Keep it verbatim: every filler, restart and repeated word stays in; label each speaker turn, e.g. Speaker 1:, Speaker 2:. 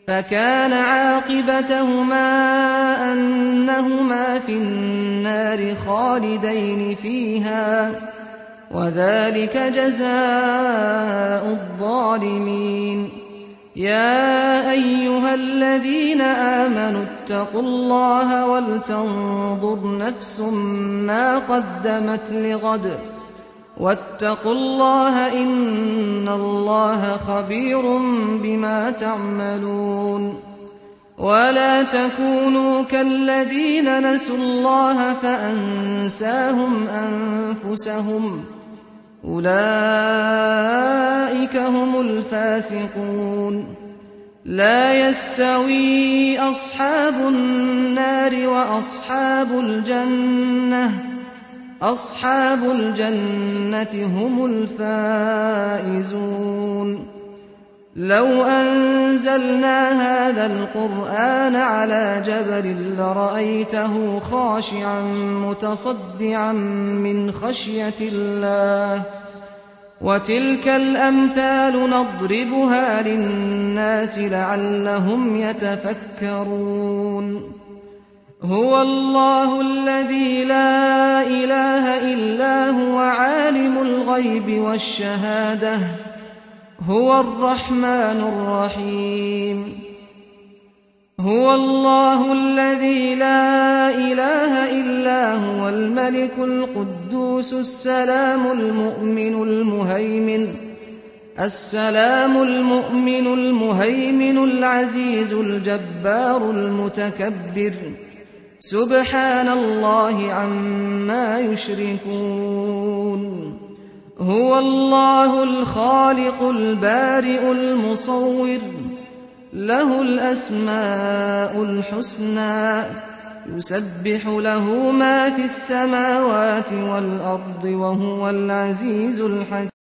Speaker 1: فكان عاقبتهما أنهما في النار خالدين فيها، وذلك جزاء الظالمين. يا أيها الذين آمنوا اتقوا الله ولتنظر نفس ما قدمت لغد واتقوا الله إن الله خبير بما تعملون. ولا تكونوا كالذين نسوا الله فأنساهم أنفسهم أولئك هم الفاسقون. لا يستوي أصحاب النار وأصحاب الجنة أصحاب الجنة هم الفائزون. لو أنزلنا هذا القرآن على جبل لرأيته خاشعا متصدعا من خشية الله. وتلك الأمثال نضربها للناس لعلهم يتفكرون. هو الله الذي لا إله إلا هو عالم الغيب والشهادة هو الرحمن الرحيم. هو الله الذي لا إله إلا هو الملك القدوس السلام المؤمن المهيمن السلام المؤمن المهيمن العزيز الجبار المتكبر سبحان الله عما يشركون. هو الله الخالق البارئ المصور له الأسماء الحسنى يسبح له ما في السماوات والأرض وهو العزيز الحكيم.